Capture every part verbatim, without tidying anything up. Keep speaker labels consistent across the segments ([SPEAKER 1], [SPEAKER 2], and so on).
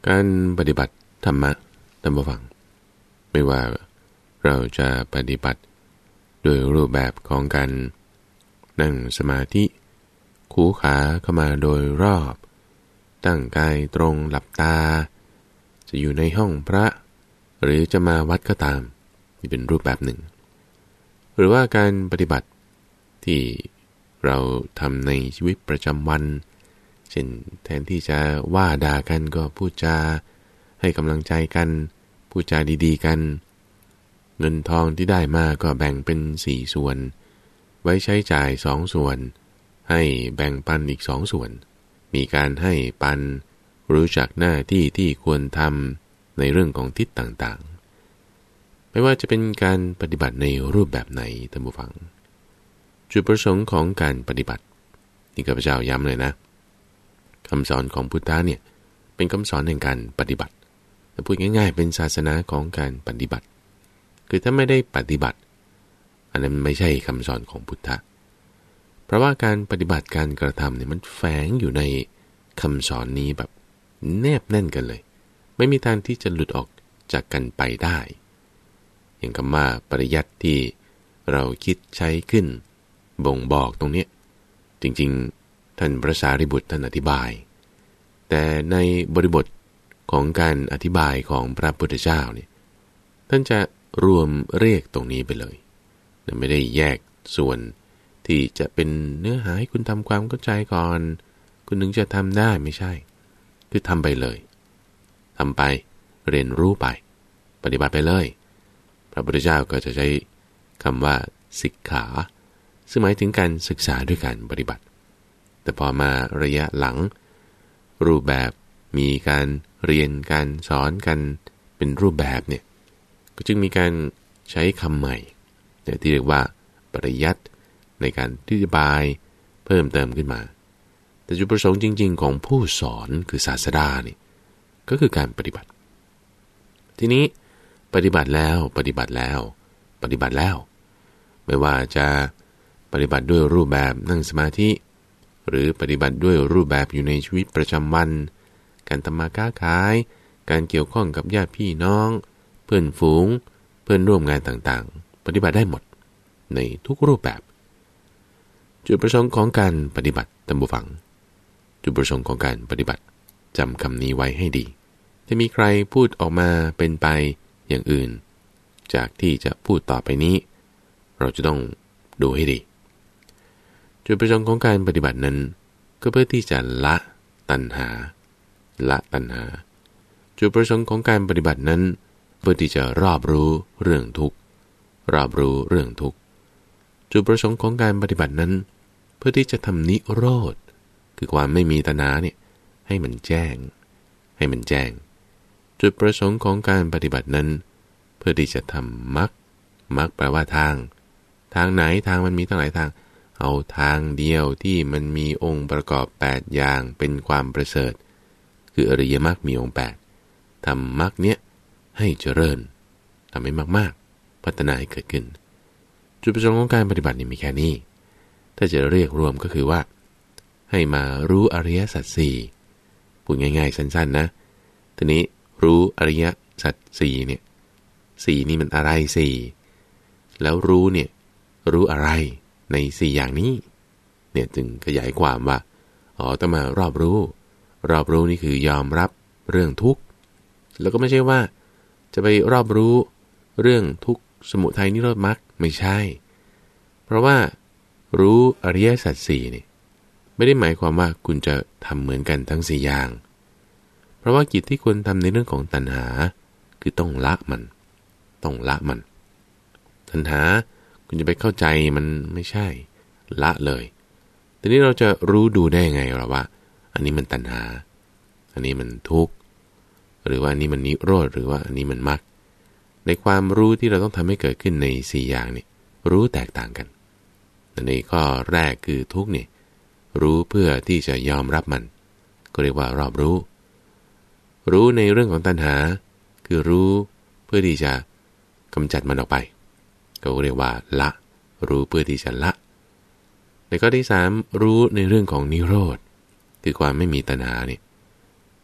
[SPEAKER 1] การปฏิบัติธรรมะตามฟังไม่ว่าเราจะปฏิบัติโดยรูปแบบของการนั่งสมาธิคู่ขาเข้ามาโดยรอบตั้งกายตรงหลับตาจะอยู่ในห้องพระหรือจะมาวัดก็ตามนี่เป็นรูปแบบหนึ่งหรือว่าการปฏิบัติที่เราทำในชีวิตประจำวันเช่นแทนที่จะว่าด่ากันก็พูดจาให้กำลังใจกันพูดจาดีๆกันเงินทองที่ได้มาก็แบ่งเป็นสี่ส่วนไว้ใช้จ่ายสองส่วนให้แบ่งปันอีกสองส่วนมีการให้ปันรู้จักหน้าที่ที่ควรทำในเรื่องของทิศต่างๆไม่ว่าจะเป็นการปฏิบัติในรูปแบบไหนท่านผู้ฟังจุดประสงค์ของการปฏิบัตินี่ข้าพเจ้าย้ำเลยนะคำสอนของพุทธะเนี่ยเป็นคำสอนในการปฏิบัติแต่พูดง่ายๆเป็นศาสนาของการปฏิบัติคือถ้าไม่ได้ปฏิบัติอันนั้นไม่ใช่คำสอนของพุทธะเพราะว่าการปฏิบัติการกระทำเนี่ยมันแฝงอยู่ในคำสอนนี้แบบแนบแน่นกันเลยไม่มีทางที่จะหลุดออกจากกันไปได้อย่างคำว่าปริยัติที่เราคิดใช้ขึ้นบ่งบอกตรงนี้จริงๆท่านพระสารีบุตรท่านอธิบายแต่ในบริบทของการอธิบายของพระพุทธเจ้าเนี่ยท่านจะรวมเรียกตรงนี้ไปเลยไม่ได้แยกส่วนที่จะเป็นเนื้อหาให้คุณทำความเข้าใจก่อนคุณถึงจะทำได้ไม่ใช่คือทำไปเลยทำไปเรียนรู้ไปปฏิบัติไปเลยพระพุทธเจ้าก็จะใช้คำว่าสิกขาซึ่งหมายถึงการศึกษาด้วยการปฏิบัติแต่พอมาระยะหลังรูปแบบมีการเรียนการสอนกันเป็นรูปแบบเนี่ยก็จึงมีการใช้คำใหม่ที่เรียกว่าปริยัติในการอธิบายเพิ่มเติมขึ้นมาแต่จุดประสงค์จริงๆของผู้สอนคือศาสดานี่ก็คือการปฏิบัติทีนี้ปฏิบัติแล้วปฏิบัติแล้วปฏิบัติแล้วไม่ว่าจะปฏิบัติด้วยรูปแบบนั่งสมาธิหรือปฏิบัติด้วยรูปแบบอยู่ในชีวิตประจำวันการทำมาค้าขายการเกี่ยวข้องกับญาติพี่น้องเพื่อนฝูงเพื่อนร่วมงานต่างๆปฏิบัติได้หมดในทุกรูปแบบจุดประสงค์ของการปฏิบัติตามบุฟังจุดประสงค์ของการปฏิบัติจำคำนี้ไว้ให้ดีถ้ามีใครพูดออกมาเป็นไปอย่างอื่นจากที่จะพูดต่อไปนี้เราจะต้องดูให้ดีจุดประสงค์ของการปฏิบัตินั้นก็เพื่อที่จะละตัณหาละตัณหาจุดประสงค์ของการปฏิบัตินั้นเพื่อที่จะรอบรู้เรื่องทุกข์รอบรู้เรื่องทุกข์จุดประสงค์ของการปฏิบัตินั้นเพื่อที่จะทำนิโรธคือความไม่มีตัณหาเนี่ยให้มันแจ้งให้มันแจ้งจุดประสงค์ของการปฏิบัตินั้นเพื่อที่จะทำมรรคมรรคแปลว่าทางทางไหนทางมันมีตั้งหลายทางเอาทางเดียวที่มันมีองค์ประกอบแปดอย่างเป็นความประเสริฐคืออริยมรรคมีองค์แปดทำมรรคเนี้ยให้เจริญทำให้มากๆพัฒนาให้เกิดขึ้นจุดประสงค์ของการปฏิบัตินี่มีแค่นี้ถ้าจะเรียกรวมก็คือว่าให้มารู้อริยสัจสี่พูดง่ายๆสั้นๆนะทีนี้รู้อริยสัจสี่เนี่ยสี่นี่มันอะไรสี่แล้วรู้เนี่ยรู้อะไรในสี่อย่างนี้เนี่ยจึงขยายความว่าอ๋อต้องมารอบรู้รอบรู้นี่คือยอมรับเรื่องทุกข์แล้วก็ไม่ใช่ว่าจะไปรอบรู้เรื่องทุกข์สมุทัยนิโรธมรรคไม่ใช่เพราะว่ารู้อริยสัจสี่นี่ไม่ได้หมายความว่าคุณจะทำเหมือนกันทั้งสี่อย่างเพราะว่ากิจที่ควรทำในเรื่องของตัณหาคือต้องละมันต้องละมันตัณหาคุณจะไปเข้าใจมันไม่ใช่ละเลยทีนี้เราจะรู้ดูได้ไงหรอว่าอันนี้มันตัณหาอันนี้มันทุกข์หรือว่าอันนี้มันนิโรธหรือว่าอันนี้มันมรรคในความรู้ที่เราต้องทำให้เกิดขึ้นในสี่อย่างนี่รู้แตกต่างกันในข้อแรกคือทุกข์นี่รู้เพื่อที่จะยอมรับมันก็เรียกว่ารอบรู้รู้ในเรื่องของตัณหาคือรู้เพื่อที่จะกำจัดมันออกไปก็เรียกว่าละรู้เพื่อที่จะละในข้อที่สามรู้ในเรื่องของนิโรธคือความไม่มีตัณหานี่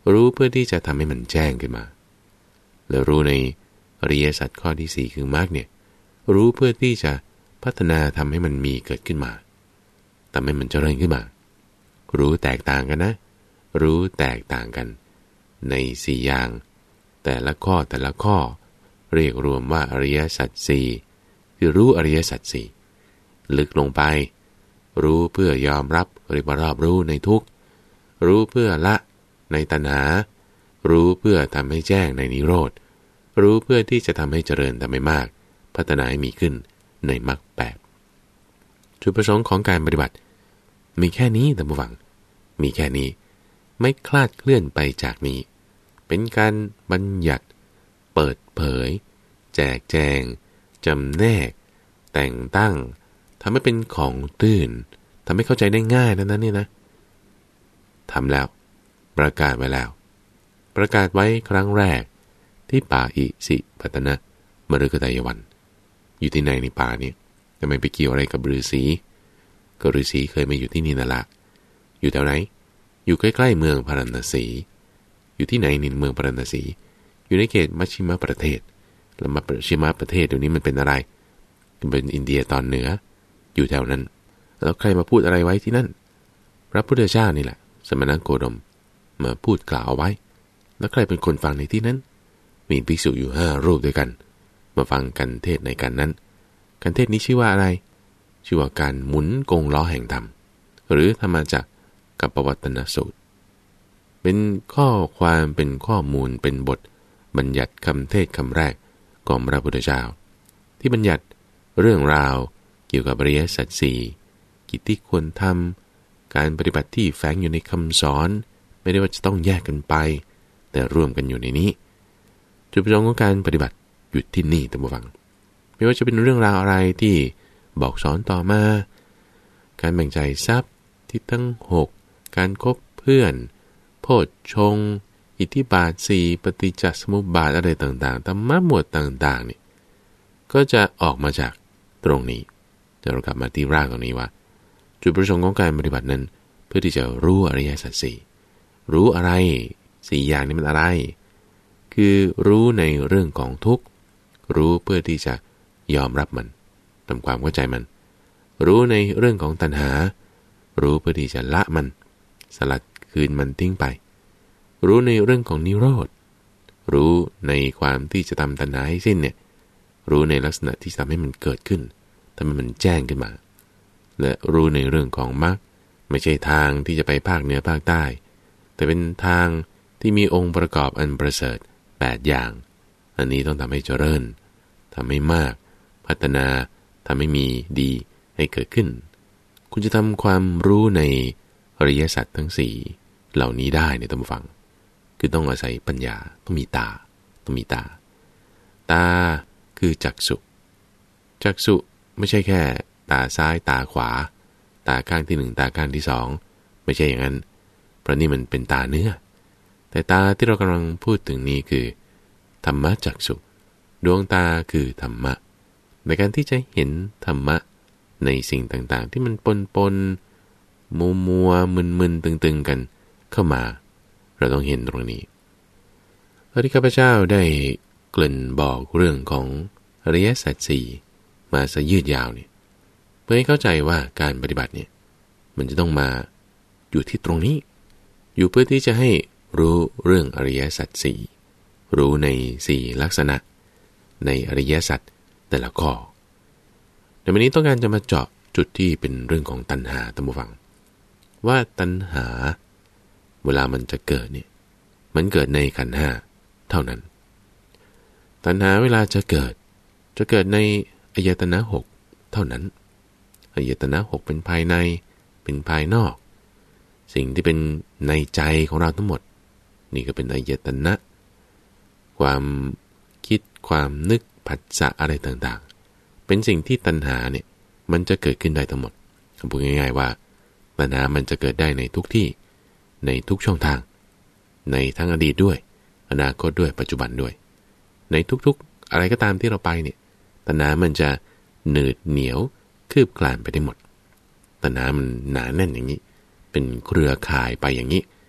[SPEAKER 1] รู้เพื่อที่จะทำให้มันแจ้งขึ้นมาแล้วรู้ในอริยสัจข้อที่สี่คือมรรคเนี่ยรู้เพื่อที่จะพัฒนาทำให้มันมีเกิดขึ้นมาทำให้มันเจริญขึ้นมารู้แตกต่างกันนะรู้แตกต่างกันในสี่อย่างแต่ละข้อแต่ละข้อเรียกรวมว่าอริยสัจสี่คือรู้อริยสัจสี่ลึกลงไปรู้เพื่อยอมรับหรือรอบรู้ในทุกข์รู้เพื่อละในตัณหารู้เพื่อทำให้แจ้งในนิโรธรู้เพื่อที่จะทำให้เจริญทำให้มากพัฒนาให้มีขึ้นในมรรคแปดจุดประสงค์ของการปฏิบัติมีแค่นี้ท่านผู้ฟังมีแค่นี้ไม่คลาดเคลื่อนไปจากนี้เป็นการบัญญัติเปิดเผยแจกแจงจำแนกแต่งตั้งทำให้เป็นของตื้นทำให้เข้าใจได้ง่ายนั้นนั้นนี่นะทำแล้วประกาศไว้แล้วประกาศไว้ครั้งแรกที่ป่าอิสิปตนะมฤคทายวันอยู่ที่ไหนในป่านี้ทำไมไปเกี่ยวอะไรกับฤาษีก็ฤาษีเคยมาอยู่ที่นี่นั่นละอยู่แถวไหนอยู่ใกล้ๆเมืองพาราณสีอยู่ที่ไหนในเมืองพาราณสีอยู่ในเขตมัชชิมประเทศแล้วมัชชิมประเทศเดี๋ยวนี้มันเป็นอะไรมันเป็นอินเดียตอนเหนืออยู่แถวนั้นแล้วใครมาพูดอะไรไว้ที่นั่นพระพุทธเจ้านี่แหละสมณโคดมมาพูดกล่าวเอาไว้แล้วใครเป็นคนฟังในที่นั้นมีภิกษุอยู่ห้ารูปด้วยกันมาฟังกันเทศในการนั้นการเทศนี้ชื่อว่าอะไรชื่อว่าการหมุนกงล้อแห่งธรรมหรือธรรมจักรกัปปวัตตนสูตรเป็นข้อความเป็นข้อมูลเป็นบทบัญญัติคำเทศคำแรกของพระพุทธเจ้าที่บัญญัติเรื่องราวเกี่ยวกับอริยสัจสี่กิจที่ควรทำการปฏิบัติที่แฝงอยู่ในคำสอนไม่ได้ว่าจะต้องแยกกันไปแต่ร่วมกันอยู่ในนี้จุดประสงค์ของการปฏิบัติอยู่ที่นี่ท่านผู้ฟังไม่ว่าจะเป็นเรื่องราวอะไรที่บอกสอนต่อมาการแบ่งใจทรัพย์ที่ทั้งหกการคบเพื่อนโพชฌงค์อิทธิบาทสี่ปฏิจจสมุปบาทอะไรต่างๆธรรมะหมวดต่างๆนี่ก็จะออกมาจากตรงนี้จะเรากลับมาที่รากตรงนี้ว่าจุดประสงค์ของการปฏิบัตินั้นเพื่อที่จะรู้อริยสัจสี่รู้อะไรสี่อย่างนี้มันอะไรคือรู้ในเรื่องของทุกข์รู้เพื่อที่จะยอมรับมันทำความเข้าใจมันรู้ในเรื่องของตัณหารู้เพื่อที่จะละมันสลัดคืนมันทิ้งไปรู้ในเรื่องของนิโรธรู้ในความที่จะทำตัณหาให้สิ้นเนี่ยรู้ในลักษณะที่ทำให้มันเกิดขึ้นทำให้มันแจ้งขึ้นมาและรู้ในเรื่องของมรรคไม่ใช่ทางที่จะไปภาคเหนือภาคใต้แต่เป็นทางที่มีองค์ประกอบอันประเสริฐแปดอย่างอันนี้ต้องทำให้เจริญทำให้มากพัฒนาทำให้มีดีให้เกิดขึ้นคุณจะทำความรู้ในอริยสัจทั้งสี่เหล่านี้ได้ในท่านผู้ฟังคือต้องอาศัยปัญญาต้องมีตาต้องมีตาตาคือจักษุจักษุไม่ใช่แค่ตาซ้ายตาขวาตาข้างที่หนึ่งตาข้างที่สองไม่ใช่อย่างนั้นเพราะนี่มันเป็นตาเนื้อแต่ตาที่เรากำลังพูดถึงนี้คือธรรมจักษุดวงตาคือธรรมะในการที่จะเห็นธรรมะในสิ่งต่างๆที่มันปนปนมัวมัวมึนมึนตึงๆกันเข้ามาเราต้องเห็นตรงนี้พระที่ข้าพเจ้าได้เกริ่นบอกเรื่องของอริยสัจสี่มาซะยืดยาวเนี่ยเพื่อให้เข้าใจว่าการปฏิบัติเนี่ยมันจะต้องมาอยู่ที่ตรงนี้อยู่เพื่อที่จะให้รู้เรื่องอริยสัจสี่รู้ในสี่ลักษณะในอริยสัจแต่ละข้อในวันนี้ต้องการจะมาเจาะจุดที่เป็นเรื่องของตัณหาท่านผู้ฟังว่าตัณหาเวลามันจะเกิดเนี่ยมันเกิดในขันธ์ห้าเท่านั้นตัณหาเวลาจะเกิดจะเกิดในอายตนะหกเท่านั้นอายตนะหกเป็นภายในเป็นภายนอกสิ่งที่เป็นในใจของเราทั้งหมดนี่ก็เป็นอายตนะความคิดความนึกผัสสะอะไรต่างๆเป็นสิ่งที่ตัณหาเนี่ยมันจะเกิดขึ้นได้ทั้งหมดพูดง่ายๆว่าตัณหามันจะเกิดได้ในทุกที่ในทุกช่องทางในทั้งอดีตด้วยอนาคตด้วยปัจจุบันด้วยในทุกๆอะไรก็ตามที่เราไปเนี่ยตัณหามันจะหนืดเหนียวคืบคลานไปได้หมดตัณหามันหนาแน่นอย่างนี้เป็นเครือข่ายไปอย่างนี้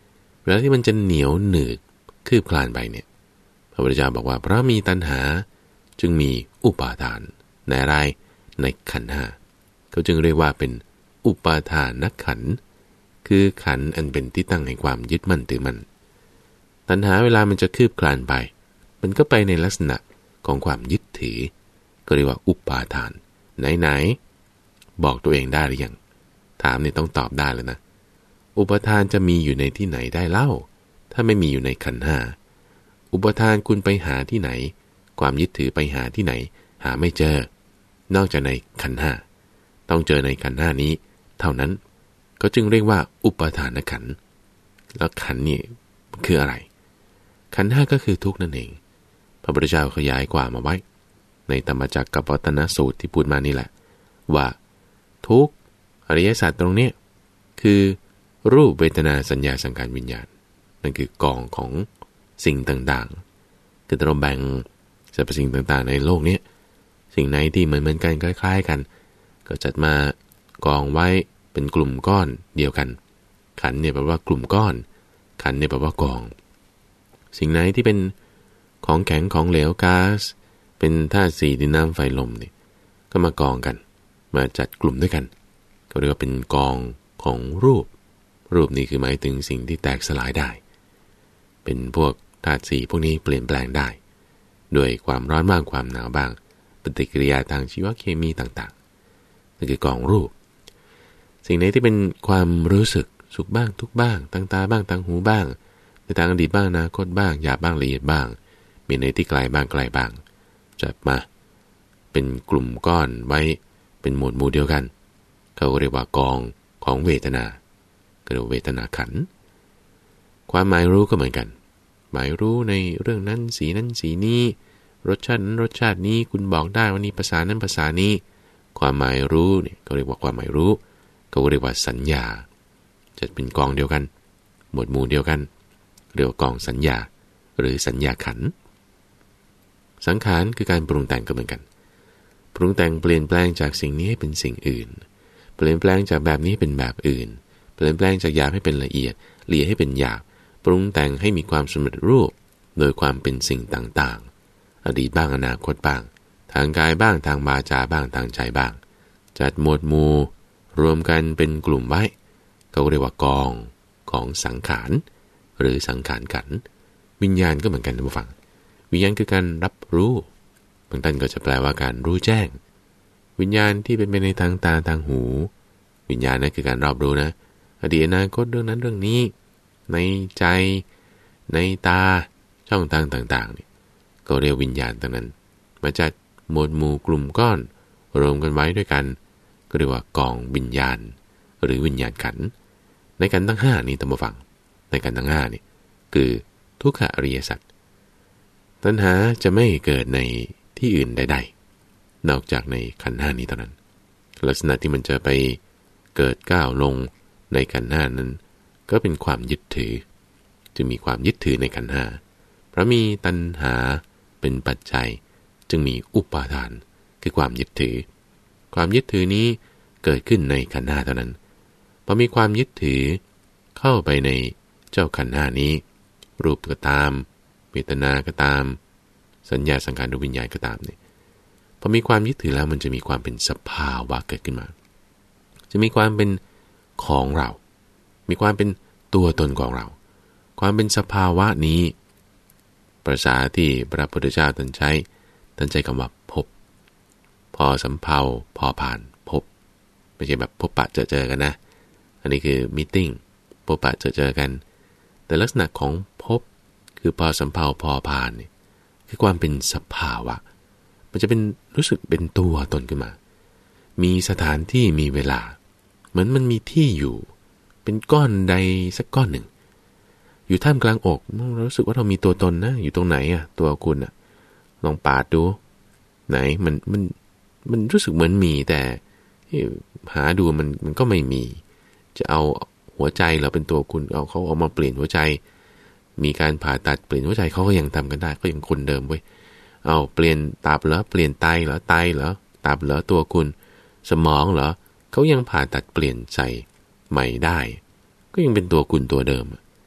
[SPEAKER 1] เวลาที่มันจะเหนียวหนืดคืบคลานไปเนี่ยพระพุทธเจ้าบอกว่าเพราะมีตัณหาจึงมีอุปาทานในอะไรในขันธ์ห้าเขาจึงเรียกว่าเป็นอุปาทานขันธ์คือขันธ์อันเป็นที่ตั้งแห่งความยึดมั่นถือมั่นตัณหาเวลามันจะคืบคลานไปมันก็ไปในลักษณะของความยึดถือก็เรียกว่าอุปาทานไหนๆบอกตัวเองได้หรือยังถามนี่ต้องตอบได้แล้วนะอุปาทานจะมีอยู่ในที่ไหนได้เล่าถ้าไม่มีอยู่ในขันธ์ห้าอุปทานคุณไปหาที่ไหนความยึดถือไปหาที่ไหนหาไม่เจอนอกจากในขันธ์ห้าต้องเจอในขันธ์ห้านี้เท่านั้นก็จึงเรียกว่าอุปทานขันธ์แล้วขันธ์นี่คืออะไรขันธ์ห้าก็คือทุกข์นั่นเองพระพุทธเจ้าขยายกว่ามาไว้ในธรรมจักรกับวัตนสูตรที่พูดมานี่แหละว่าทุกข์อริยสัจตรงนี้คือรูปเวทนาสัญญาสังขารวิญญาณนั่นคือกองของสิ่งต่างๆคือเราแบ่งสรรพสิ่งต่างๆในโลกนี้สิ่งไหนที่เหมือนเหมือนกันคล้ายๆกันก็จัดมากองไว้เป็นกลุ่มก้อนเดียวกันขันธ์เนี่ยแปลว่ากลุ่มก้อนขันธ์เนี่ยแปลว่ากองสิ่งไหนที่เป็นของแข็งของเหลวก๊าซเป็นธาตุสี่ดินน้ำไฟลมเนี่ยก็มากองกันมาจัดกลุ่มด้วยกันก็เรียกว่าเป็นกองของรูปรูปนี้คือหมายถึงสิ่งที่แตกสลายได้เป็นพวกธาตุสี่พวกนี้เปลี่ยนแปลงได้ด้วยความร้อนบ้างความหนาวบ้างปฏิกิริยาทางชีวเคมีต่างๆนั่นคือกองรูปสิ่งไหนที่เป็นความรู้สึกสุขบ้างทุกบ้างทางตาบ้างทางหูบ้างในทางอดีตบ้างอนาคตบ้างหยาบบ้างละเอียดบ้างมีในที่ไกลบ้างไกลบ้างจัดมาเป็นกลุ่มก้อนไว้เป็นหมวดหมู่เดียวกันเขาเรียกว่ากองของเวทนาก็เรียกเวทนาขันธ์ความหมายรู้ก็เหมือนกันหมายรู้ในเรื่องนั้นสีนั้นสีนี้รสชาตินั้นรสชาตินี้คุณบอกได้ว่านี่ภาษานั้นภาษานี้ความหมายรู้เนี่ยเขาเรียกว่าความหมายรู้เขาเรียกว่าสัญญาจะเป็นกองเดียวกันหมวดหมู่เดียวกันเรียกว่ากองสัญญาหรือสัญญาขันธ์สังขารคือการปรุงแต่งก็เหมือนกันปรุงแต่งเปลี่ยนแปลงจากสิ่งนี้ให้เป็นสิ่งอื่นเปลี่ยนแปลงจากแบบนี้เป็นแบบอื่นเปลี่ยนแปลงจากหยาบให้เป็นละเอียดละเอียดให้เป็นหยาบปรุงแต่งให้มีความสำเร็จรูปโดยความเป็นสิ่งต่างๆอดีตบ้างอนาคตบ้างทางกายบ้างทางวาจาบ้างทางใจบ้างจัดหมวดหมู่รวมกันเป็นกลุ่มไว้เขาเรียกว่ากองของสังขารหรือสังขารขันธ์วิญญาณก็เหมือนกันท่านผู้ฟังวิญญาณคือการรับรู้บางท่านก็จะแปลว่าการรู้แจ้งวิญญาณที่เป็นไปในทางตาทางหูวิญญาณนั่นคือการรับรู้นะอดีตอนาคตเรื่องนั้นเรื่องนี้ในใจในตาช่องทางต่างๆนี่ก็เรียกวิญญาณทั้งนั้นมาจัดหมวดหมู่กลุ่มก้อนรวมกันไว้ด้วยกันก็เรียกว่ากองวิญญาณหรือวิญญาณขันธ์ในกันทั้งห้านี้ท่านผู้ฟังในกันทั้งห้านี่คือทุกขอริยสัจตัณหาจะไม่เกิดในที่อื่นใดๆนอกจากในขันธ์ห้านี้เท่านั้นลักษณะที่มันจะไปเกิดก้าวลงในขันธ์ห้านั้นก็เป็นความยึดถือจึงมีความยึดถือในขันธ์ห้าเพราะมีตัณหาเป็นปัจจัยจึงมีอุปาทานคือความยึดถือความยึดถือนี้เกิดขึ้นในขันธ์ห้าเท่านั้นพอมีความยึดถือเข้าไปในเจ้าขันธ์ห้านี้รูปก็ตามเวทนาก็ตามสัญญาสังขารวิญญาณก็ตามเนี่ยพอมีความยึดถือแล้วมันจะมีความเป็นสภาวะเกิดขึ้นมาจะมีความเป็นของเรามีความเป็นตัวตนของเราความเป็นสภาวะนี้ภาษาที่พระพุทธเจ้าท่านใช้ท่านใช้คำว่าพบพอสำเภาพอผ่านพบไม่ใช่แบบพบปะเจอเจอกันนะอันนี้คือมีตติ้งพบปะเจอเจอกันแต่ลักษณะของพบคือพอสำเภาพอผ่านนี่คือความเป็นสภาวะมันจะเป็นรู้สึกเป็นตัวตนขึ้นมามีสถานที่มีเวลาเหมือนมันมีที่อยู่เป็นก้อนใดสักก้อนหนึ่งอยู่ท่ามกลางอกเรารู้สึกว่าเรามีตัวตนนะอยู่ตรงไหนอะตัวคุณอะลองปาดดูไหนมันมันมันรู้สึกเหมือนมีแต่หาดูมันมันก็ไม่มีจะเอาหัวใจเราเป็นตัวคุณเอาเขาเอามาเปลี่ยนหัวใจมีการผ่าตัดเปลี่ยนหัวใจเขาก็ยังทำกันได้ก็ยังคนเดิมเว้ยเอาเปลี่ยนตับเหรอเปลี่ยนไตเหรอไตเหรอตับเหรอตัวคุณสมองเหรอเขายังผ่าตัดเปลี่ยนใจใหม่ได้ก็ยังเป็นตัวคุณตัวเดิม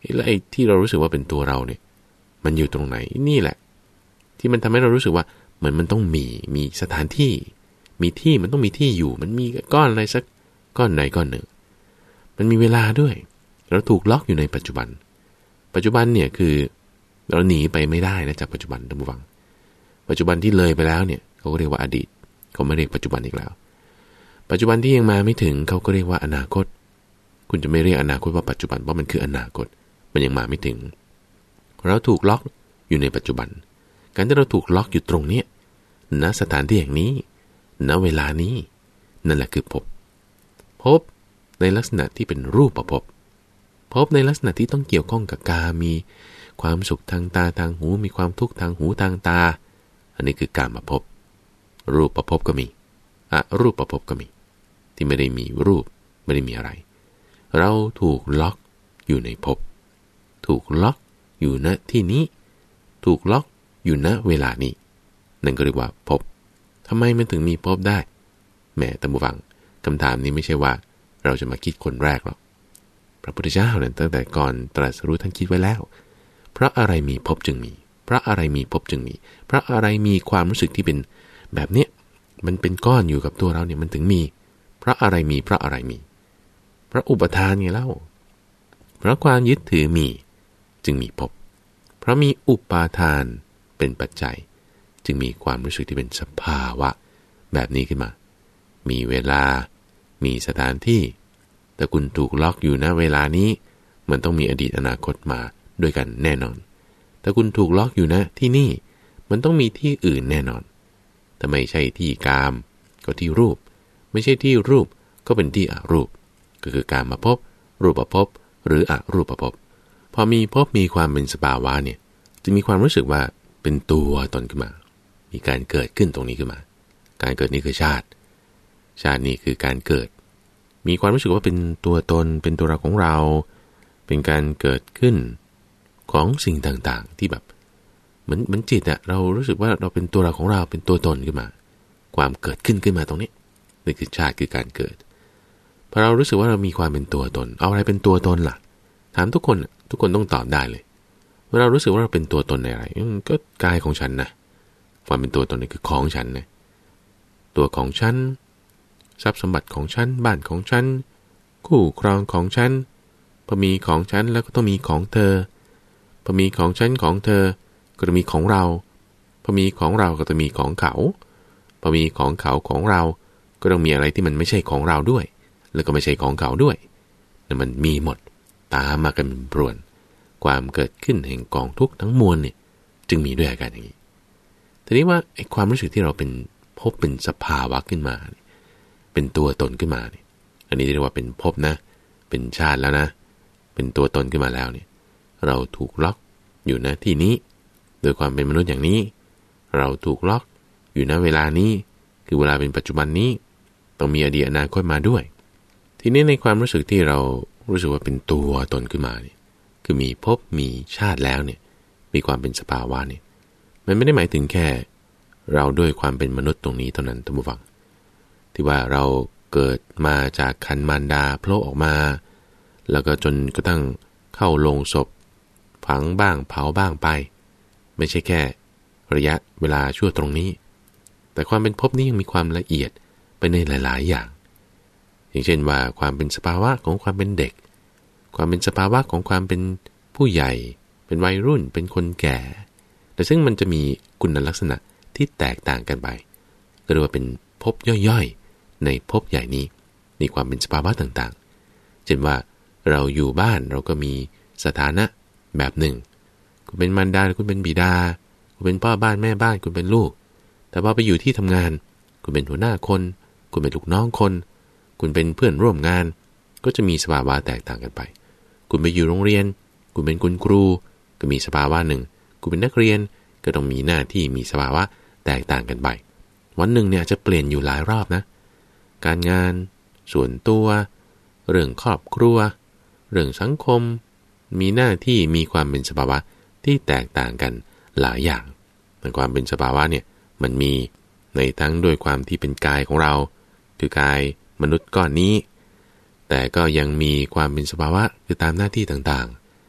[SPEAKER 1] แล้วไอ้ที่เรารู้สึกว่าเป็นตัวเราเนี่ยมันอยู่ตรงไหนนี่แหละที่มันทำให้เรารู้สึกว่าเหมือนมันต้องมีมีสถานที่มีที่มันต้องมีที่อยู่มันมีก้อนอะไรสักก้อนไหนก้อนหนึ่งมันมีเวลาด้วยเราถูกล็อกอยู่ในปัจจุบันปัจจุบันเนี่ยคือเราหนีไปไม่ได้นะจากปัจจุบันท่านผู้ฟังปัจจุบันที่เลยไปแล้วเนี่ยเขาก็เรียกว่าอดีตเขาไม่เรียกปัจจุบันอีกแล้วปัจจุบันที่ยังมาไม่ถึงเขาก็เรียกว่าอนาคตคุณจะไม่เรียกอนาคตว่าปัจจุบันเพราะมันคืออนาคตมันยังมาไม่ถึงเราถูกล็อกอยู่ในปัจจุบันการที่เราถูกล็อกอยู่ตรงนี้ณสถานที่แห่งนี้ณเวลานี้นั่นแหละคือภพภพในลักษณะที่เป็นรูปประภพภพในลักษณะที่ต้องเกี่ยวข้องกับกามีความสุขทางตาทางหูมีความทุกข์ทางหูทางตาอันนี้คือกามภพรูปประภพก็มีอรูปประภพก็มีที่ไม่ได้มีรูปไม่ได้มีอะไรเราถูกล็อกอยู่ในภพถูกล็อกอยู่ณที่นี้ถูกล็อกอยู่ณเวลานี้นั่นก็เรียกว่าภพทำไมมันถึงมีภพได้แหมท่านผู้ฟังคำถามนี้ไม่ใช่ว่าเราจะมาคิดคนแรกหรอกพระพุทธเจ้าเนี่ยตั้งแต่ก่อนตรัสรู้ท่านคิดไว้แล้วเพราะอะไรมีภพจึงมีเพราะอะไรมีภพจึงมีเพราะอะไรมีความรู้สึกที่เป็นแบบเนี้ยมันเป็นก้อนอยู่กับตัวเราเนี่ยมันถึงมีเพราะอะไรมีเพราะอะไรมีเพราะอุปทานไงเล่าเพราะความยึดถือมีจึงมีภพเพราะมีอุปาทานเป็นปัจจัยจึงมีความรู้สึกที่เป็นสภาวะแบบนี้ขึ้นมามีเวลามีสถานที่แต่คุณถูกล็อกอยู่ณเวลานี้มันต้องมีอดีตอนาคตมาด้วยกันแน่นอนแต่คุณถูกล็อกอยู่ณที่นี่มันต้องมีที่อื่นแน่นอนแต่ไม่ใช่ที่กามก็ที่รูปไม่ใช่ที่รูปก็เป็นที่อรูปก็คือการมาพบรูปภพหรืออรูปภพพอมีภพมีความเป็นสภาวะเนี่ยจะมีความรู้สึกว่าเป็นตัวตนขึ้นมามีการเกิดขึ้นตรงนี้ขึ้นมาการเกิดนี้คือชาติชาตินี้คือการเกิดมีความรู้สึกว่าเป็นตัวตนเป็นตัวเราของเราเป็นการเกิดขึ้นของสิ่งต่างๆที่แบบเหมือนเหมือนจิตอะเรารู้สึกว่าเราเป็นตัวเราของเราเป็นตัวตนขึ้นมาความเกิดขึ้นขึ้นมาตรงนี้นี่คือชาติคือการเกิดพอเรารู้สึกว่าเรามีความเป็นตัวตนเอาอะไรเป็นตัวตนล่ะถามทุกคนทุกคนต้องตอบได้เลยเมื่อเรารู้สึกว่าเราเป็นตัวตนในอะไรก็กายของฉันนะความเป็นตัวตนนี่คือของฉันนะตัวของฉันทรัพย์สมบัติของฉันบ้านของฉันคู่ครองของฉันพอมีของฉันแล้วก็ต้องมีของเธอพอมีของฉันของเธอก็จะมีของเราพอมีของเราก็จะมีของเขาพอมีของเขาของเราก็ต้องมีอะไรที่มันไม่ใช่ของเราด้วยแล้วก็ไม่ใช่ของเขาด้วยแต่มันมีหมดตามมากันเป็นพรวนความเกิดขึ้นแห่งกองทุกข์ทั้งมวลเนี่ยจึงมีด้วยอาการอย่างนี้ทีนี้ว่าไอ้ความรู้สึกที่เราเป็นพบเป็นสภาวะขึ้นมาเป็นตัวตนขึ้นมาเนี่ยอันนี้เรียกว่าเป็นภพนะเป็นชาติแล้วนะเป็นตัวตนขึ้นมาแล้วเนี่ยเราถูกล็อกอยู่ณที่นี้โดยความเป็นมนุษย์อย่างนี้เราถูกล็อกอยู่ณเวลานี้คือเวลาเป็นปัจจุบันนี้ต้องมีอดีตอนาคตมาด้วยทีนี้ในความรู้สึกที่เรารู้สึกว่าเป็นตัวตนขึ้นมาเนี่ยคือมีภพมีชาติแล้วเนี่ยมีความเป็นสภาวะเนี่ยมันไม่ได้หมายถึงแค่เราด้วยความเป็นมนุษย์ตรงนี้เท่านั้นท่านผู้ฟังที่ว่าเราเกิดมาจากครรภ์มารดาโผล่ออกมาแล้วก็จนกระทั่งเข้าโลงศพฝังบ้างเผาบ้างไปไม่ใช่แค่ระยะเวลาชั่วตรงนี้แต่ความเป็นภพนี้ยังมีความละเอียดไปในหลายๆอย่างอย่างเช่นว่าความเป็นสภาวะของความเป็นเด็กความเป็นสภาวะของความเป็นผู้ใหญ่เป็นวัยรุ่นเป็นคนแก่แต่ซึ่งมันจะมีคุณลักษณะที่แตกต่างกันไปก็เรียกว่าเป็นภพย่อยๆในภพใหญ่นี้มีความเป็นสภาวะต่างๆเช่นว่าเราอยู่บ้านเราก็มีสถานะแบบหนึ่งคุณเป็นมารดาหรือคุณเป็นบิดาคุณเป็นพ่อบ้านแม่บ้านคุณเป็นลูกแต่พอไปอยู่ที่ทำงานคุณเป็นหัวหน้าคนคุณเป็นลูกน้องคนคุณเป็นเพื่อนร่วมงานก็จะมีสภาวะแตกต่างกันไปคุณไปอยู่โรงเรียนคุณเป็นคุณครูก็มีสภาวะหนึ่งคุณเป็นนักเรียนก็ต้องมีหน้าที่มีสภาวะแตกต่างกันไปวันหนึ่งเนี่ยจะเปลี่ยนอยู่หลายรอบนะการงานส่วนตัวเรื่องครอบครัวเรื่องสังคมมีหน้าที่มีความเป็นสภาวะที่แตกต่างกันหลายอย่างแต่ความเป็นสภาวะเนี่ยมันมีในทั้งด้วยความที่เป็นกายของเราคือกายมนุษย์ก้อนนี้แต่ก็ยังมีความเป็นสภาวะคือตามหน้าที่ต่างๆ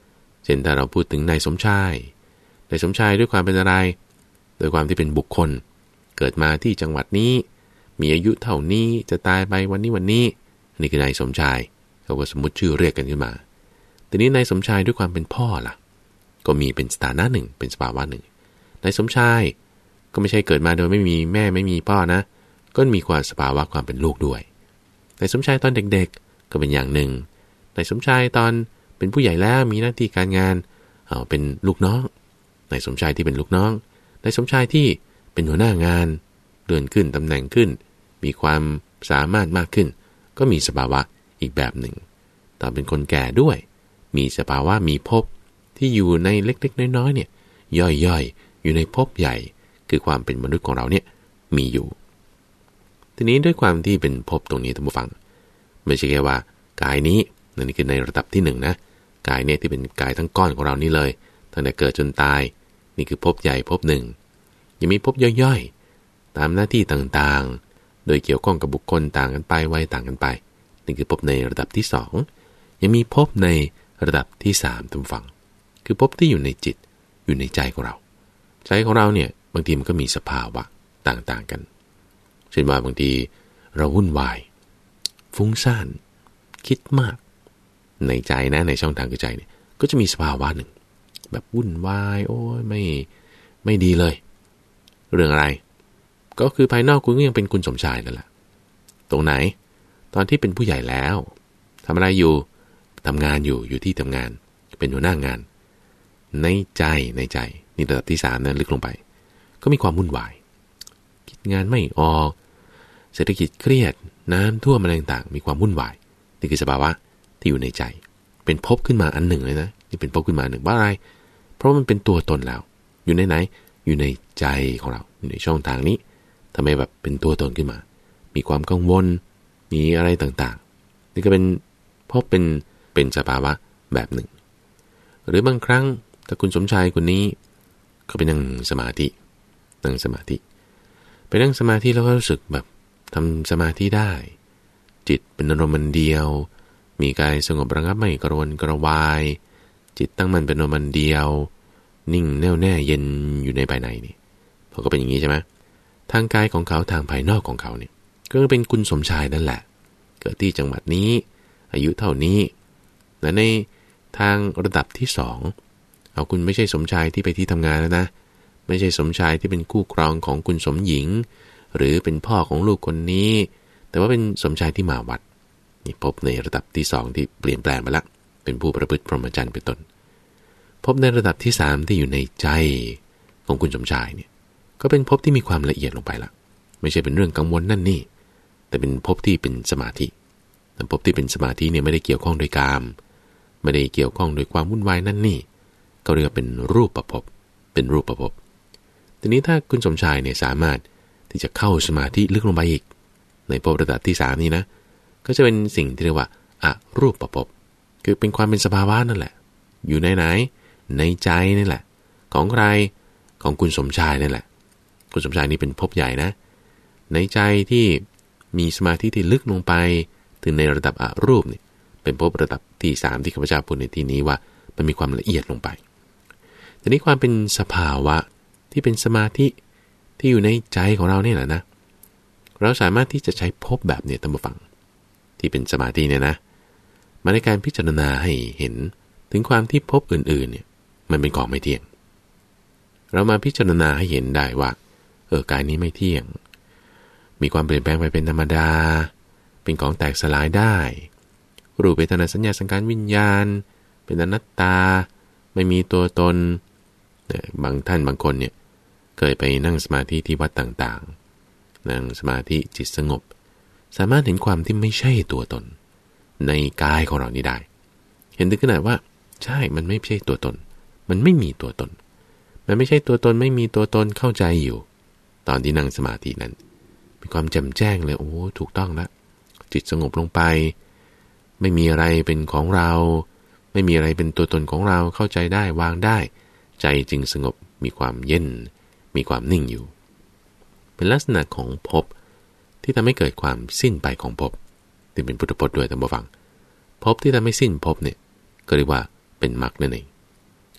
[SPEAKER 1] เช่นถ้าเราพูดถึงนายสมชายนายสมชายด้วยความเป็นอะไรโดยความที่เป็นบุคคลเกิดมาที่จังหวัดนี้มีอายุเท่านี้จะตายไปวันนี้วันนี้นี่คือนายสมชายเขาก็สมมติชื่อเรียกกันขึ้นมาทีนี้นายสมชายด้วยความเป็นพ่อล่ะก็มีเป็นสถานะหนึ่งเป็นสภาวะหนึ่งนายสมชายก็ไม่ใช่เกิดมาโดยไม่มีแม่ไม่มีพ่อนะก็มีความสภาวะความเป็นลูกด้วยนายสมชายตอนเด็กๆก็เป็นอย่างหนึ่งนายสมชายตอนเป็นผู้ใหญ่แล้วมีหน้าที่การงานเอาเป็นลูกน้องนายสมชายที่เป็นลูกน้องนายสมชายที่เป็นหัวหน้างานเลื่อนขึ้นตำแหน่งขึ้นมีความสามารถมากขึ้นก็มีสภาวะอีกแบบหนึ่งตอนเป็นคนแก่ด้วยมีสภาวะมีภพที่อยู่ในเล็กๆน้อยๆเนี่ยย่อยๆอยู่ในภพใหญ่คือความเป็นมนุษย์ของเราเนี่ยมีอยู่ทีนี้ด้วยความที่เป็นภพตรงนี้ท่านผู้ฟังไม่ใช่แค่ว่ากายนี้นั่นคือในระดับที่หนึ่งนะกายเนี่ยที่เป็นกายทั้งก้อนของเรานี่เลยตั้งแต่เกิดจนตายนี่คือภพใหญ่ภพหนึ่งยังมีภพย่อยๆตามหน้าที่ต่างๆโดยเกี่ยวข้องกับบุคคลต่างกันไปวัยต่างกันไปนี่คือภพในระดับที่สองยังมีภพในระดับที่สามท่านผู้ฟังคือภพที่อยู่ในจิตอยู่ในใจของเราใจของเราเนี่ยบางทีมันก็มีสภาวะต่างๆกันเช่นว่าบางทีเราวุ่นวายฟุ้งซ่านคิดมากในใจนะในช่องทางคือใจเนี่ยก็จะมีสภาวะหนึ่งแบบวุ่นวายโอ้ยไม่ไม่ดีเลยเรื่องอะไรก็คือภายนอกคุณก็ยังเป็นคุณสมชายนั่นแหละตรงไหนตอนที่เป็นผู้ใหญ่แล้วทำอะไรอยู่ทำงานอยู่อยู่ที่ทำงานเป็นหัวหน้างานในใจในใจนี่ระดับที่สามนะลึกลงไปก็มีความวุ่นวายคิดงานไม่ออกเศรษฐกิจเครียดน้ำท่วมอะไรต่างๆมีความวุ่นวายนี่คือสภาวะที่อยู่ในใจเป็นภพขึ้นมาอันหนึ่งเลยนะนี่เป็นภพขึ้นมาหนึ่งว่าอะไรเพราะมันเป็นตัวตนแล้วอยู่ในไหนอยู่ในใจของเราอยู่ในช่องทางนี้ทำไมแบบเป็นตัวตนขึ้นมามีความกังวลมีอะไรต่างๆนี่ก็เป็นภพเป็นเป็นสภาวะแบบหนึ่งหรือบางครั้งถ้าคุณสมชายคนนี้เขาไปนั่งสมาธินั่งสมาธิไปนั่งสมาธิแล้วก็รู้สึกแบบทำสมาธิได้จิตเป็นอารมณ์เดียวมีกายสงบระงับไม่กระวนกระวายจิตตั้งมั่นเป็นอารมณ์เดียวนิ่งแน่วแน่เย็นอยู่ในภายในนี่เขาก็เป็นอย่างนี้ใช่ไหมทางกายของเขาทางภายนอกของเขาเนี่ยก็เป็นคุณสมชายนั่นแหละเกิดที่จังหวัดนี้อายุเท่านี้และในทางระดับที่สองเอาคุณไม่ใช่สมชายที่ไปที่ทำงานแล้วนะไม่ใช่สมชายที่เป็นคู่ครองของคุณสมหญิงหรือเป็นพ่อของลูกคนนี้แต่ว่าเป็นสมชายที่มาวัดนี่พบในระดับที่สองที่เปลี่ยนแปลงไปละเป็นผู้ประพฤติพรหมจรรย์เป็นต้นพบในระดับที่สามที่อยู่ในใจของคุณสมชายเนี่ยก็เป็นพบที่มีความละเอียดลงไปละไม่ใช่เป็นเรื่องกังวลนั่นนี่แต่เป็นพบที่เป็นสมาธิแต่พบที่เป็นสมาธิเนี่ยไม่ได้เกี่ยวข้องโดยกามไม่ได้เกี่ยวข้องโดยความวุ่นวายนั่นนี่ก็เรียกเป็นรูปประพบเป็นรูปประพบทีนี้ถ้าคุณสมชายเนี่ยสามารถที่จะเข้าสมาธิลึกลงไปอีกในภพระดับที่สามนี้นะก็จะเป็นสิ่งที่เรียกว่าอรูปประพบคือเป็นความเป็นสภาวะนั่นแหละอยู่ในไหนในใจนี่แหละของใครของคุณสมชายนั่นแหละคุณสมชายนี่เป็นภพใหญ่นะในใจที่มีสมาธิที่ลึกลงไปถึงในระดับอรูปนี่เป็นภพระดับที่สามที่ข้าพเจ้าพูดในที่นี้ว่ามันมีความละเอียดลงไปทีนี้ความเป็นสภาวะที่เป็นสมาธิที่อยู่ในใจของเราเนี่ยแหละนะเราสามารถที่จะใช้ภพแบบเนี่ยท่านผู้ฟังที่เป็นสมาธิเนี่ยนะมาในการพิจารณาให้เห็นถึงความที่ภพอื่นๆเนี่ยมันเป็นของไม่เที่ยงเรามาพิจารณาให้เห็นได้ว่าเออกายนี้ไม่เที่ยงมีความเปลี่ยนแปลงไปเป็นธรรมดาเป็นของแตกสลายได้รูปเวทนาสัญญาสังขารวิญญาณเป็นอนัตตาไม่มีตัวตนบางท่านบางคนเนี่ยเคยไปนั่งสมาธิที่วัดต่างๆนั่งสมาธิจิตสงบสามารถเห็นความที่ไม่ใช่ตัวตนในกายของเรานี้ได้เห็นถึงขนาดว่าใช่มันไม่ใช่ตัวตนมันไม่มีตัวตนมันไม่ใช่ตัวตนไม่มีตัวตนเข้าใจอยู่ตอนที่นั่งสมาธินั้นมีความแจ่มแจ้งเลยโอ้ถูกต้องแล้วจิตสงบลงไปไม่มีอะไรเป็นของเราไม่มีอะไรเป็นตัวตนของเราเข้าใจได้วางได้ใจจึงสงบมีความเย็นมีความนิ่งอยู่เป็นลักษณะของภพที่ทำให้เกิดความสิ้นไปของภพที่เป็นพุทธพจน์ด้วยท่านผู้ฟังภพที่ทำให้สิ้นภพเนี่ยก็เรียกว่าเป็นมรรคนั่นเอง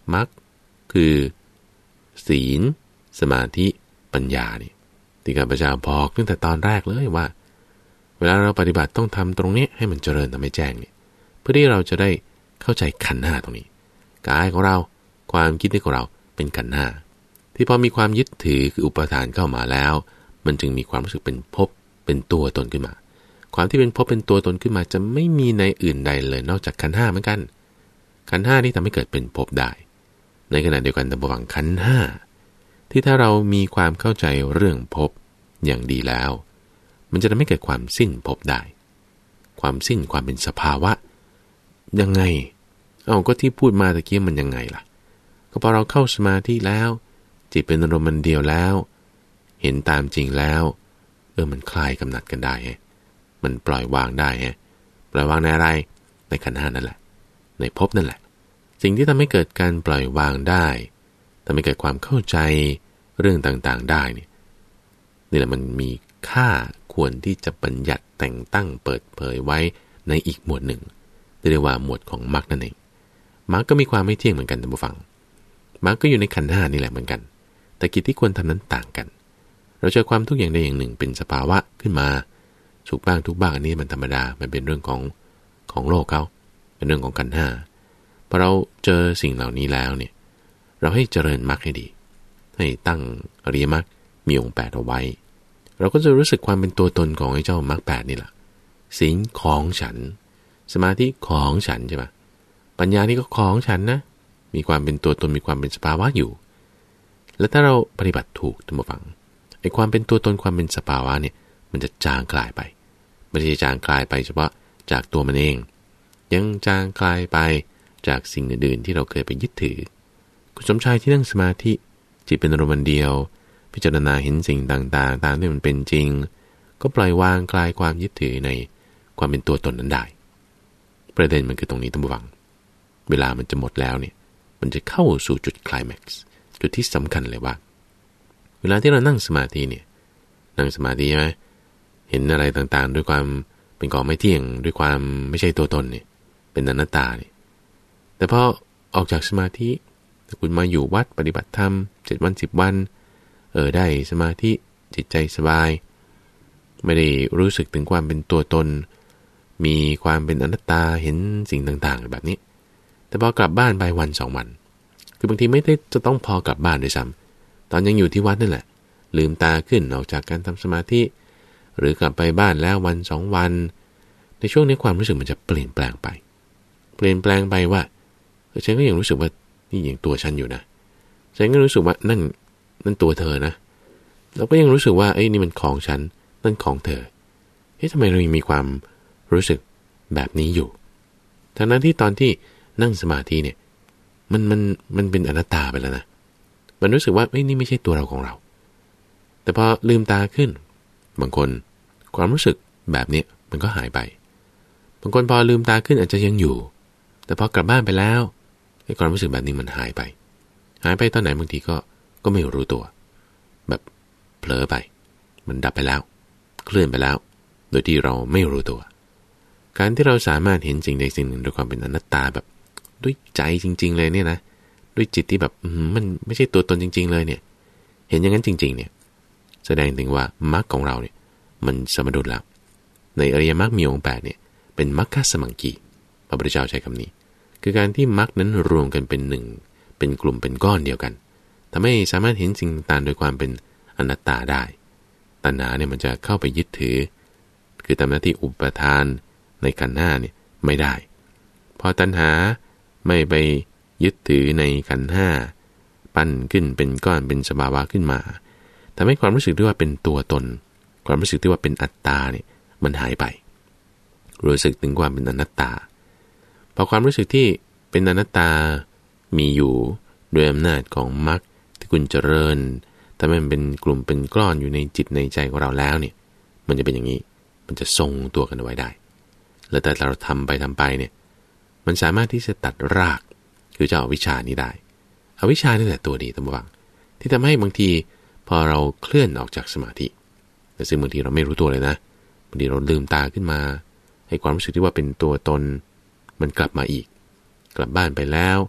[SPEAKER 1] มรรคคือศีลสมาธิปัญญานี่ที่ข้าพเจ้าบอกตั้งแต่ตอนแรกเลยว่าเวลาเราปฏิบัติต้องทำตรงนี้ให้มันเจริญทำให้แจ้งนี่เพื่อที่เราจะได้เข้าใจขันธ์ห้าตรงนี้กายของเราความคิดนึกของเราเป็นขันธ์ห้าที่พอมีความยึดถือคืออุปทานเข้ามาแล้วมันจึงมีความรู้สึกเป็นภพเป็นตัวตนขึ้นมาความที่เป็นภพเป็นตัวตนขึ้นมาจะไม่มีในอื่นใดเลยนอกจากขันธ์ห้าเหมือนกันขันธ์ห้านี่ทำให้เกิดเป็นภพได้ในขณะเดียวกันระหว่างขันธ์ห้าที่ถ้าเรามีความเข้าใจเรื่องภพอย่างดีแล้วมันจะทำให้เกิดความสิ้นภพได้ความสิ้นความเป็นสภาวะยังไงเอาก็ที่พูดมาตะกี้มันยังไงล่ะก็พอเราเข้าสมาธิแล้วจิตเป็นอารมณ์เดียวแล้วเห็นตามจริงแล้วเออมันคลายกำหนัดกันได้ฮะมันปล่อยวางได้ฮะปล่อยวางในอะไรในขันธ์ห้านั่นแหละในภพนั่นแหละสิ่งที่ทำให้เกิดการปล่อยวางได้ทำให้เกิดความเข้าใจเรื่องต่างๆได้นี่นี่แหละมันมีค่าควรที่จะบัญญัติแต่งตั้งเปิดเผยไว้ในอีกหมวดหนึ่งเรียกว่าหมวดของมรรคนั่นเองมรรคก็มีความไม่เที่ยงเหมือนกันท่านผู้ฟังมรรคก็อยู่ในขันธ์ห้านี่แหละเหมือนกันแต่กิจที่ควรทำนั้นต่างกันเราเจอความทุกข์อย่างใดอย่างหนึ่งเป็นสภาวะขึ้นมาสุขบ้างทุกข์บ้างอันนี้มันธรรมดามันเป็นเรื่องของของโลกเขาเป็นเรื่องของขันธ์ห้าพอเราเจอสิ่งเหล่านี้แล้วเนี่ยเราให้เจริญมรรคให้ดีให้ตั้งอริยมรรคมีองค์แปดเอาไว้เราก็จะรู้สึกความเป็นตัวตนของไอ้เจ้ามรรคแปดนี่แหละศีลของฉันสมาธิของฉันใช่ปะปัญญานี่ก็ของฉันนะมีความเป็นตัวตนมีความเป็นสภาวะอยู่แล้วถ้าเราปฏิบัติถูกท่านผู้ฟังไอ้ความเป็นตัวตนความเป็นสภาวะเนี่ยมันจะจางคลายไปไม่ใช่จางคลายไปเฉพาะจากตัวมันเองยังจางคลายไปจากสิ่งอื่นๆที่เราเคยไปยึดถือคุณสมชายที่นั่งสมาธิจิตเป็นอารมณ์เดียวพิจารณาเห็นสิ่งต่างๆตามที่มันเป็นจริงก็ปล่อยวางคลายความยึดถือในความเป็นตัวตนนั้นได้ประเด็นมันคือตรงนี้ท่านผู้ฟังเวลามันจะหมดแล้วเนี่ยมันจะเข้าสู่จุดไคลแม็กซ์จุดที่สำคัญเลยว่าเวลาที่เรานั่งสมาธิเนี่ยนั่งสมาธิใช่ไหมเห็นอะไรต่างๆด้วยความเป็นของไม่เที่ยงด้วยความไม่ใช่ตัวตนเนี่ยเป็นอนัตตาเนี่ยแต่พอออกจากสมาธิคุณมาอยู่วัดปฏิบัติธรรมเจ็ดวันสิบวันเออได้สมาธิจิตใจสบายไม่ได้รู้สึกถึงความเป็นตัวตนมีความเป็นอนัตตาเห็นสิ่งต่างๆแบบนี้แต่พอกลับบ้านไปวันสองวันคือบางทีไม่ได้จะต้องพอกลับบ้านด้วยซ้ำตอนยังอยู่ที่วัดนั่นแหละลืมตาขึ้นออกจากการทำสมาธิหรือกลับไปบ้านแล้ววันสองวันในช่วงนี้ความรู้สึกมันจะเปลี่ยนแปลงไปเปลี่ยนแปลงไปว่าฉันก็ยังรู้สึกว่านี่ยังตัวฉันอยู่นะฉันก็รู้สึกว่านั่นนั่นตัวเธอนะเราก็ยังรู้สึกว่าไอ้นี่มันของฉันนั่นของเธอเฮ้ยทำไมเรายังมีความรู้สึกแบบนี้อยู่ทั้งนั้นที่ตอนที่นั่งสมาธิเนี่ยมันมันมันเป็นอนัตตาไปแล้วนะมันรู้สึกว่าเอ้ยนี่ไม่ใช่ตัวเราของเราแต่พอลืมตาขึ้นบางคนความรู้สึกแบบนี้มันก็หายไปบางคนพอลืมตาขึ้นอาจจะยังอยู่แต่พอกลับบ้านไปแล้วไอ้ความรู้สึกแบบนี้มันหายไปหายไปตอนไหนบางทีก็ก็ไม่รู้ตัวแบบเผลอไปมันดับไปแล้วเคลื่อนไปแล้วโดยที่เราไม่รู้ตัวการที่เราสามารถเห็นสิ่งใดสิ่งหนึ่งด้วยความเป็นอนัตตาแบบด้วยใจจริงๆเลยเนี่ยนะด้วยจิตที่แบบมันไม่ใช่ตัวตนจริงๆเลยเนี่ยเห็นอย่างนั้นจริงๆเนี่ยแสดงถึงว่ามรรคของเราเนี่ยมันสมดุลแล้วในอริยมรรคมีองค์แปดเนี่ยเป็นมรรคสมังคีพระพุทธเจ้าใช้คำนี้คือการที่มรรคนั้นรวมกันเป็นหนึ่งเป็นกลุ่มเป็นก้อนเดียวกันทำให้สามารถเห็นสิ่งต่างๆโดยความเป็นอนัตตาได้ตัณหาเนี่ยมันจะเข้าไปยึดถือคือทำหน้าที่อุปทานในขันธ์ห้าเนี่ยไม่ได้พอตัณหาไม่ไปยึดถือในขันธ์ห้าปั้นขึ้นเป็นก้อนเป็นสภาวะขึ้นมาทำให้ความรู้สึกที่ว่าเป็นตัวตนความรู้สึกที่ว่าเป็นอัตตาเนี่ยมันหายไปรู้สึกถึงความเป็นอนัตตาพอความรู้สึกที่เป็นอนัตตามีอยู่ด้วยอำนาจของมรรคที่คุณเจริญถ้ามันเป็นกลุ่มเป็นก้อนอยู่ในจิตในใจของเราแล้วเนี่ยมันจะเป็นอย่างนี้มันจะทรงตัวกันเอาไว้ได้แล้วแต่เราทำไปทำไปเนี่ยมันสามารถที่จะตัดรากคือเจ้าอวิชชานี้ได้อวิชชานี่แหละตัวดีท่านผู้ฟังที่ทำให้บางทีพอเราเคลื่อนออกจากสมาธิแต่ซึ่งบางทีเราไม่รู้ตัวเลยนะบางทีเราลืมตาขึ้นมาให้ความรู้สึกที่ว่าเป็นตัวตนมันกลับมาอีกกลับบ้านไปแล้ว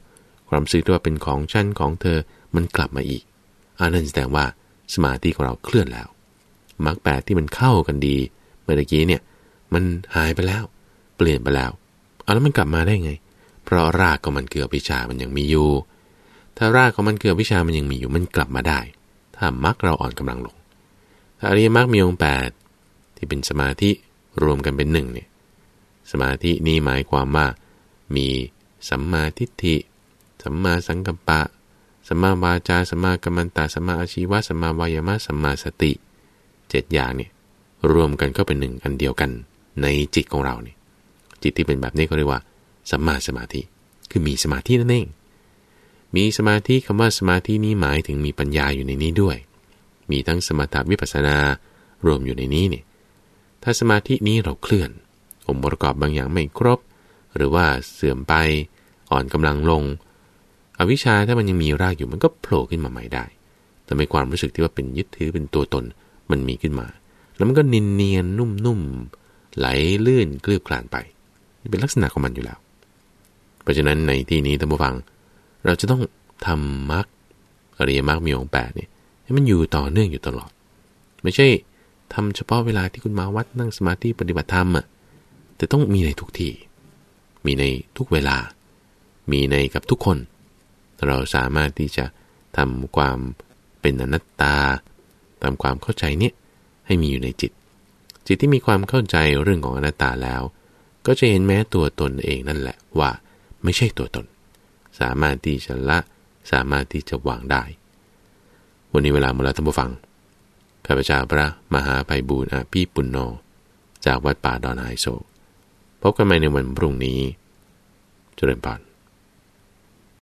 [SPEAKER 1] ความรู้สึกที่ว่าเป็นของฉันของเธอมันกลับมาอีกอันนั้นแสดงว่าสมาธิของเราเคลื่อนแล้วมรรคแปดที่มันเข้ากันดีเมื่อกี้เนี่ยมันหายไปแล้วเปลี่ยนไปแล้วเอาแล้วมันกลับมาได้ไงเพราะรากของมันเกือวิชามันยังมีอยู่ถ้ารากของมันเกือวิชามันยังมีอยู่มันกลับมาได้ถ้ามรรคเราอ่อนกำลังลงถ้าอริยมรรคมีองค์แปดที่เป็นสมาธิรวมกันเป็นหนึ่งเนี่ยสมาธินี้หมายความว่ามีสัมมาทิฏฐิสัมมาสังกัปปะสัมมาวาจาสัมมากัมมันตะสัมมาอาชีวะสัมมาวายามะสัมมาสติเจ็ดอย่างเนี่ยรวมกันก็เป็นหนึ่งอันเดียวกันในจิตของเราเนี่ยจิตที่เป็นแบบนี้ก็เรียกว่าสัมมาสมาธิคือมีสมาธินั่นเองมีสมาธิคำว่าสมาธินี้หมายถึงมีปัญญาอยู่ในนี้ด้วยมีทั้งสมถะวิปัสสนารวมอยู่ในนี้เนี่ยถ้าสมาธินี้เราเคลื่อนองค์ประกอบบางอย่างไม่ครบหรือว่าเสื่อมไปอ่อนกำลังลงอวิชชาถ้ามันยังมีรากอยู่มันก็โผล่ขึ้นมาใหม่ได้แต่ในความรู้สึกที่ว่าเป็นยึดถือเป็นตัวตนมันมีขึ้นมาแล้วมันก็เนียนเนียนนุ่มๆไหลลื่นเกลื่อนกลานไปนี่เป็นลักษณะของมันอยู่แล้วเพราะฉะนั้นในที่นี้ท่านผู้ฟังเราจะต้องทำมรรคอริยมรรคมีองค์แปดเนี่ยให้มันอยู่ต่อเนื่องอยู่ตลอดไม่ใช่ทำเฉพาะเวลาที่คุณมาวัดนั่งสมาธิปฏิบัติธรรมอ่ะแต่ต้องมีในทุกที่มีในทุกเวลามีในกับทุกคนเราสามารถที่จะทำความเป็นอนัตตาทำความเข้าใจเนี่ยให้มีอยู่ในจิตจิตที่มีความเข้าใจเรื่องของอนัตตาแล้วก็จะเห็นแม้ตัวตนเองนั่นแหละว่าไม่ใช่ตัวตนสามารถที่จะละสามารถที่จะวางได้วันนี้เวลาหมดแล้วท่านผู้ฟังข้าพเจ้าพระมหาไพบูลย์อภิปุณโญจากวัดป่าดอนไฮโซพบกันใหม่ในวันพรุ่งนี้เจริญพร